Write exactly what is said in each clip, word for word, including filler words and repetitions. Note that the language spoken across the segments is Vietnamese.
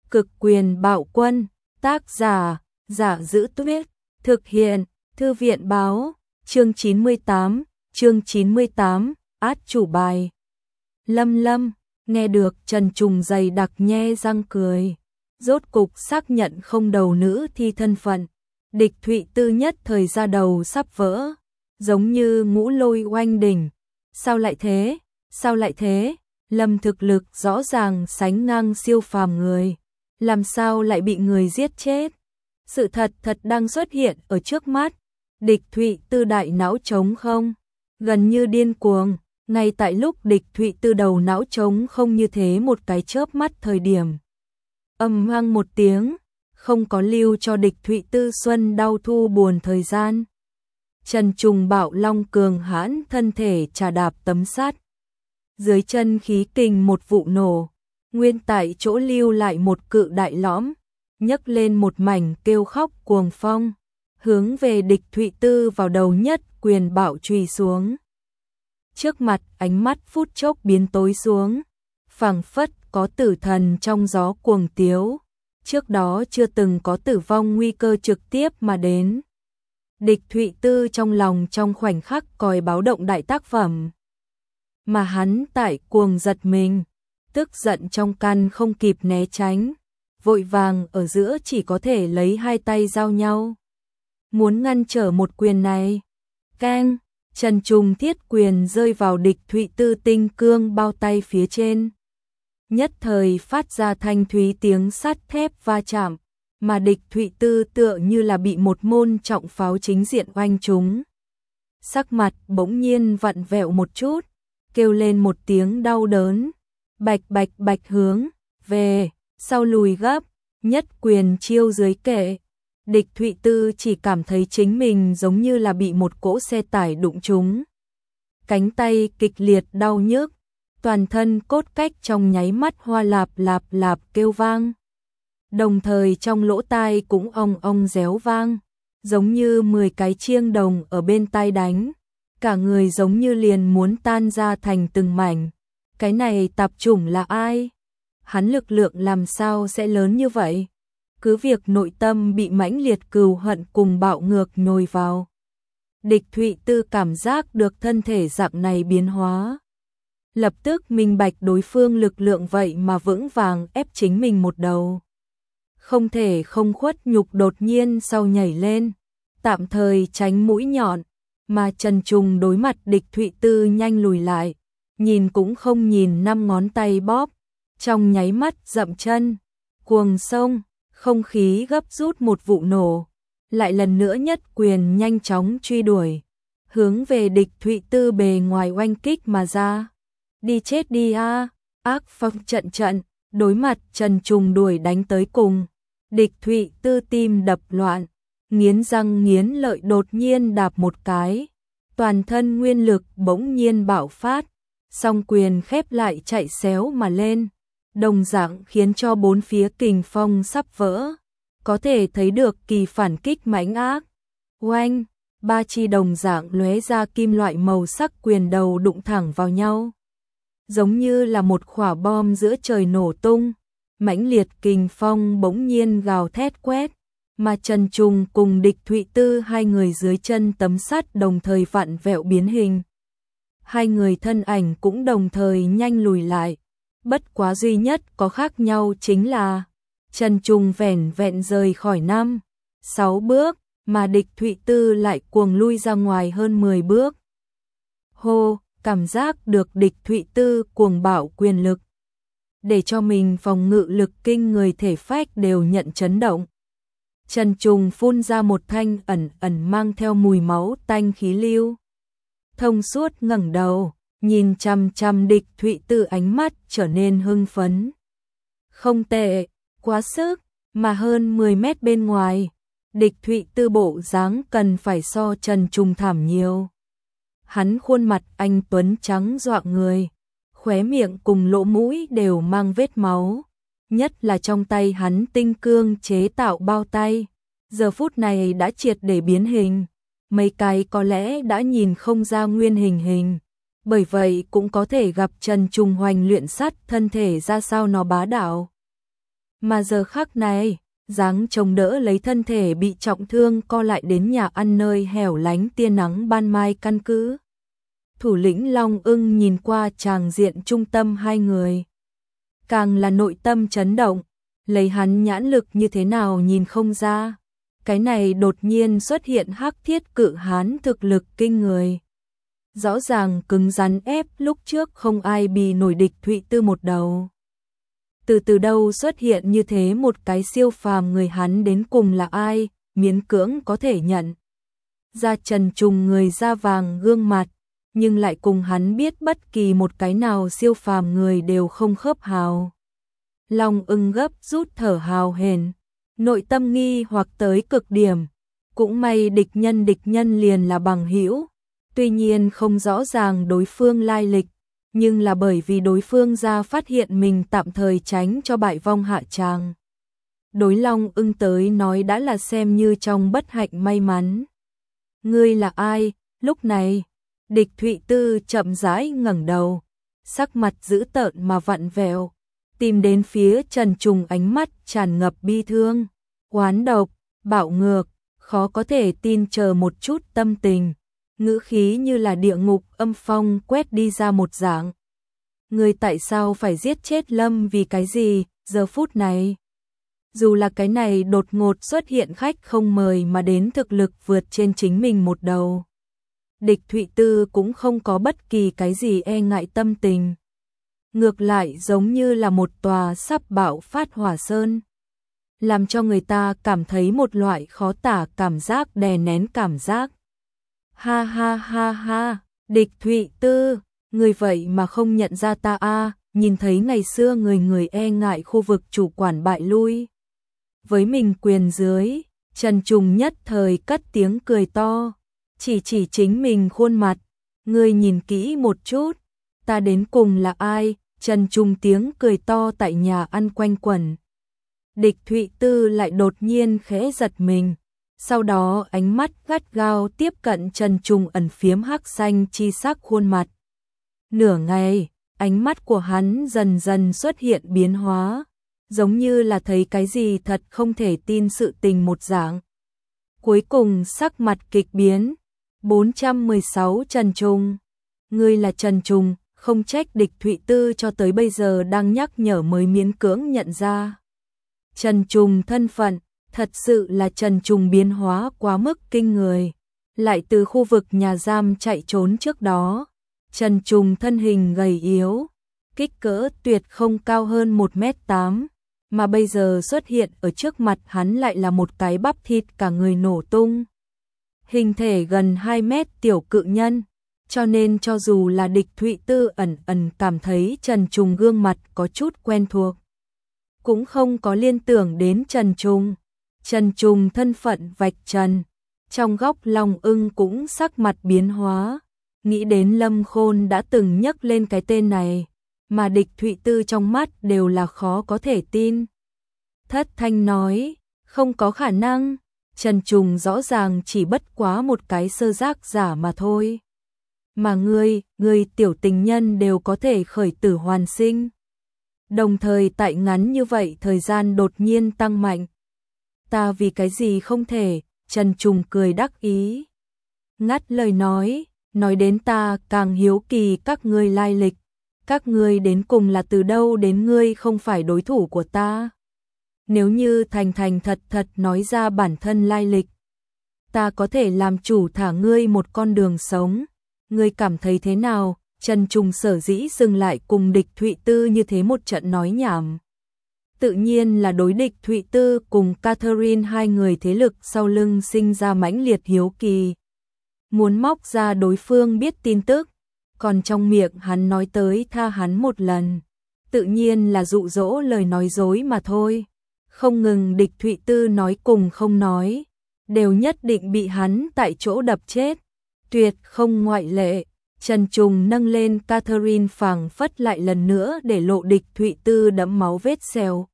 Cực quyền bạo quân, tác giả, Giả Giữ Tuyết, thực hiện, Thư viện báo, chương chín mươi tám, chương chín mươi tám, át chủ bài. Lâm Lâm, nghe được Trần Trùng dày đặc nhe răng cười, rốt cục xác nhận không đầu nữ thi thân phận. Địch Thụy Tư nhất thời ra đầu sắp vỡ, giống như ngũ lôi oanh đỉnh. Sao lại thế? Sao lại thế? Lâm thực lực rõ ràng sánh ngang siêu phàm người, làm sao lại bị người giết chết? Sự thật thật đang xuất hiện ở trước mắt. Địch Thụy Tư đại não trống không, gần như điên cuồng. Ngay tại lúc Địch Thụy Tư đầu não trống không như thế một cái chớp mắt thời điểm, ầm vang một tiếng, không có lưu cho Địch Thụy Tư xuân đau thu buồn thời gian. Trần Trùng bạo long cường hãn thân thể trà đạp tấm sắt, dưới chân khí kình một vụ nổ, nguyên tại chỗ lưu lại một cự đại lõm, nhấc lên một mảnh kêu khóc cuồng phong, hướng về Địch Thụy Tư vào đầu nhất quyền bạo chùy xuống. Trước mặt ánh mắt phút chốc biến tối xuống, phảng phất có tử thần trong gió cuồng tiếu, trước đó chưa từng có tử vong nguy cơ trực tiếp mà đến. Địch Thụy Tư trong lòng trong khoảnh khắc còi báo động đại tác phẩm, mà hắn tại cuồng giật mình, tức giận trong căn không kịp né tránh, vội vàng ở giữa chỉ có thể lấy hai tay giao nhau, muốn ngăn trở một quyền này. Keng, Trần Trùng thiết quyền rơi vào Địch Thụy Tư tinh cương bao tay phía trên, nhất thời phát ra thanh thúy tiếng sắt thép va chạm, mà Địch Thụy Tư tựa như là bị một môn trọng pháo chính diện oanh trúng. Sắc mặt bỗng nhiên vặn vẹo một chút, kêu lên một tiếng đau đớn, bạch bạch bạch hướng về sau lùi gấp, nhất quyền chiêu dưới kệ. Địch Thụy Tư chỉ cảm thấy chính mình giống như là bị một cỗ xe tải đụng trúng, cánh tay kịch liệt đau nhức, toàn thân cốt cách trong nháy mắt hoa lạp lạp lạp kêu vang, đồng thời trong lỗ tai cũng ong ong réo vang, giống như mười cái chiêng đồng ở bên tai đánh, cả người giống như liền muốn tan ra thành từng mảnh. Cái này tạp chủng là ai? Hắn lực lượng làm sao sẽ lớn như vậy? Cứ việc nội tâm bị mãnh liệt cừu hận cùng bạo ngược nhồi vào, Địch Thụy Tư cảm giác được thân thể dạng này biến hóa, lập tức minh bạch đối phương lực lượng vậy mà vững vàng ép chính mình một đầu. Không thể không khuất nhục đột nhiên sau nhảy lên, tạm thời tránh mũi nhọn, mà Trần Trùng đối mặt Địch Thụy Tư nhanh lùi lại, nhìn cũng không nhìn, năm ngón tay bóp, trong nháy mắt dậm chân, cuồng xông, không khí gấp rút một vụ nổ, lại lần nữa nhất quyền nhanh chóng truy đuổi, hướng về Địch Thụy Tư bề ngoài oanh kích mà ra. Đi chết đi a! Ác phong trận trận, đối mặt Trần Trùng đuổi đánh tới cùng, Địch Thụy Tư tim đập loạn, nghiến răng nghiến lợi đột nhiên đạp một cái, toàn thân nguyên lực bỗng nhiên bạo phát, song quyền khép lại chạy xéo mà lên, đồng dạng khiến cho bốn phía kình phong sắp vỡ, có thể thấy được kỳ phản kích mãnh ác. Oanh, ba chi đồng dạng lóe ra kim loại màu sắc quyền đầu đụng thẳng vào nhau, giống như là một quả bom giữa trời nổ tung, mãnh liệt kình phong bỗng nhiên gào thét quét, mà Trần Trùng cùng Địch Thụy Tư hai người dưới chân tấm sắt đồng thời vặn vẹo biến hình. Hai người thân ảnh cũng đồng thời nhanh lùi lại, bất quá duy nhất có khác nhau chính là Trần Trùng vẻn vẹn rời khỏi năm, sáu bước, mà Địch Thụy Tư lại cuồng lui ra ngoài hơn mười bước. Hô, cảm giác được Địch Thụy Tư cuồng bạo quyền lực, để cho mình phòng ngự lực kinh người thể phách đều nhận chấn động. Trần Trùng phun ra một thanh ẩn ẩn mang theo mùi máu tanh khí lưu, thông suốt ngẩng đầu, nhìn chằm chằm Địch Thụy Tư, ánh mắt trở nên hưng phấn. Không tệ, quá sức, mà hơn mười mét bên ngoài, Địch Thụy Tư bộ dáng cần phải so Trần Trùng thảm nhiều. Hắn khuôn mặt anh tuấn trắng dọa người, khóe miệng cùng lỗ mũi đều mang vết máu, nhất là trong tay hắn tinh cương chế tạo bao tay, giờ phút này đã triệt để biến hình, mấy cái có lẽ đã nhìn không ra nguyên hình hình, bởi vậy cũng có thể gặp Trần Trùng hoành luyện sắt thân thể ra sao nó bá đạo. Mà giờ khắc này, dáng chống đỡ lấy thân thể bị trọng thương co lại đến nhà ăn nơi hẻo lánh tia nắng ban mai căn cứ. Thủ lĩnh Long Ưng nhìn qua tràng diện trung tâm hai người. Càng là nội tâm chấn động, lấy hắn nhãn lực như thế nào nhìn không ra. Cái này đột nhiên xuất hiện hắc thiết cự hán thực lực kinh người. Rõ ràng cứng rắn ép lúc trước không ai bì nổi địch Thụy Tư một đầu. Từ từ đâu xuất hiện như thế một cái siêu phàm người, hắn đến cùng là ai, miễn cưỡng có thể nhận. Ra Trần Trùng người da vàng gương mặt, nhưng lại cùng hắn biết bất kỳ một cái nào siêu phàm người đều không khớp hào. Long Ưng gấp rút thở hào hển, nội tâm nghi hoặc tới cực điểm. Cũng may địch nhân địch nhân liền là bằng hữu, tuy nhiên không rõ ràng đối phương lai lịch, nhưng là bởi vì đối phương ra phát hiện mình tạm thời tránh cho bại vong hạ tràng. Đối Long Ưng tới nói đã là xem như trong bất hạnh may mắn. Ngươi là ai? Lúc này, địch Thụy Tư chậm rãi ngẩng đầu, sắc mặt dữ tợn mà vặn vẹo, tìm đến phía Trần Trùng, ánh mắt tràn ngập bi thương, oán độc, bạo ngược, khó có thể tin chờ một chút tâm tình, ngữ khí như là địa ngục âm phong quét đi ra một dạng. Người tại sao phải giết chết Lâm, vì cái gì? Giờ phút này, dù là cái này đột ngột xuất hiện khách không mời mà đến thực lực vượt trên chính mình một đầu, địch Thụy Tư cũng không có bất kỳ cái gì e ngại tâm tình. Ngược lại giống như là một tòa sắp bạo phát hỏa sơn, làm cho người ta cảm thấy một loại khó tả cảm giác đè nén cảm giác. Ha ha ha ha, địch Thụy Tư, người vậy mà không nhận ra ta a? À, nhìn thấy ngày xưa người người e ngại khu vực chủ quản bại lui với mình quyền dưới, Trần Trùng nhất thời cất tiếng cười to, chỉ chỉ chính mình khuôn mặt, ngươi nhìn kỹ một chút, ta đến cùng là ai? Trần Trùng tiếng cười to tại nhà ăn quanh quẩn. Địch Thụy Tư lại đột nhiên khẽ giật mình, sau đó ánh mắt gắt gao tiếp cận Trần Trùng ẩn phiếm hắc xanh chi sắc khuôn mặt. Nửa ngày, ánh mắt của hắn dần dần xuất hiện biến hóa, giống như là thấy cái gì thật không thể tin sự tình một dạng. Cuối cùng sắc mặt kịch biến. bốn trăm mười sáu Trần Trùng. Ngươi là Trần Trùng, không trách địch Thụy Tư cho tới bây giờ đang nhắc nhở mới miễn cưỡng nhận ra. Trần Trùng thân phận, thật sự là Trần Trùng biến hóa quá mức kinh người. Lại từ khu vực nhà giam chạy trốn trước đó, Trần Trùng thân hình gầy yếu, kích cỡ tuyệt không cao hơn một mét tám, mà bây giờ xuất hiện ở trước mặt hắn lại là một cái bắp thịt cả người nổ tung. Hình thể gần hai mét tiểu cự nhân, cho nên cho dù là địch Thụy Tư ẩn ẩn cảm thấy Trần Trùng gương mặt có chút quen thuộc, cũng không có liên tưởng đến Trần Trùng. Trần Trùng thân phận vạch trần, trong góc Long Ưng cũng sắc mặt biến hóa, nghĩ đến Lâm Khôn đã từng nhắc lên cái tên này, mà địch Thụy Tư trong mắt đều là khó có thể tin. Thất thanh nói, không có khả năng, Trần Trùng rõ ràng chỉ bất quá một cái sơ giác giả mà thôi. Mà ngươi, ngươi tiểu tình nhân đều có thể khởi tử hoàn sinh. Đồng thời tại ngắn như vậy thời gian đột nhiên tăng mạnh. Ta vì cái gì không thể? Trần Trùng cười đắc ý. Ngắt lời nói, nói đến ta càng hiếu kỳ các ngươi lai lịch. Các ngươi đến cùng là từ đâu đến, ngươi không phải đối thủ của ta. Nếu như thành thành thật thật nói ra bản thân lai lịch, ta có thể làm chủ thả ngươi một con đường sống. Ngươi cảm thấy thế nào? Trần Trùng sở dĩ dừng lại cùng địch Thụy Tư như thế một trận nói nhảm, tự nhiên là đối địch Thụy Tư cùng Catherine hai người thế lực sau lưng sinh ra mãnh liệt hiếu kỳ, muốn móc ra đối phương biết tin tức. Còn trong miệng hắn nói tới tha hắn một lần, tự nhiên là dụ dỗ lời nói dối mà thôi. Không ngừng địch Thụy Tư nói cùng không nói, đều nhất định bị hắn tại chỗ đập chết, tuyệt không ngoại lệ. Trần Trùng nâng lên Catherine phảng phất lại lần nữa để lộ địch Thụy Tư đẫm máu vết sẹo.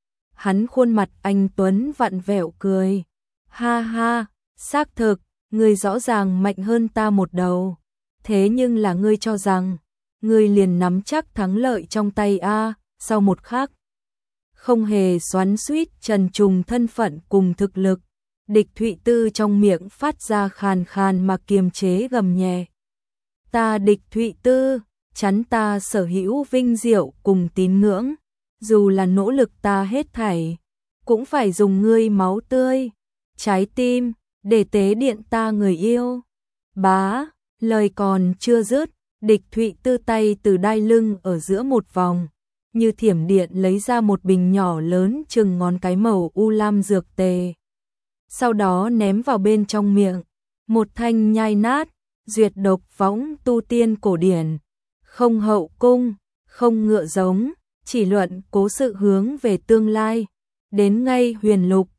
Hắn khuôn mặt anh tuấn vặn vẹo cười. Ha ha, xác thực, ngươi rõ ràng mạnh hơn ta một đầu. Thế nhưng là ngươi cho rằng, ngươi liền nắm chắc thắng lợi trong tay a? Sau một khắc, không hề xoắn xuýt trần trùng thân phận cùng thực lực. Địch Thụy Tư trong miệng phát ra khàn khàn mà kiềm chế gầm nhẹ. Ta Địch Thụy Tư, chắn ta sở hữu vinh diệu cùng tín ngưỡng, dù là nỗ lực ta hết thảy, cũng phải dùng ngươi máu tươi, trái tim, để tế điện ta người yêu. Bá, lời còn chưa dứt, Địch Thụy Tư tay từ đai lưng ở giữa một vòng, như thiểm điện lấy ra một bình nhỏ lớn chừng ngón cái màu u lam dược tề. Sau đó ném vào bên trong miệng, một thanh nhai nát, duyệt độc võng tu tiên cổ điển, không hậu cung, không ngựa giống, chỉ luận cố sự hướng về tương lai, đến ngay huyền lục,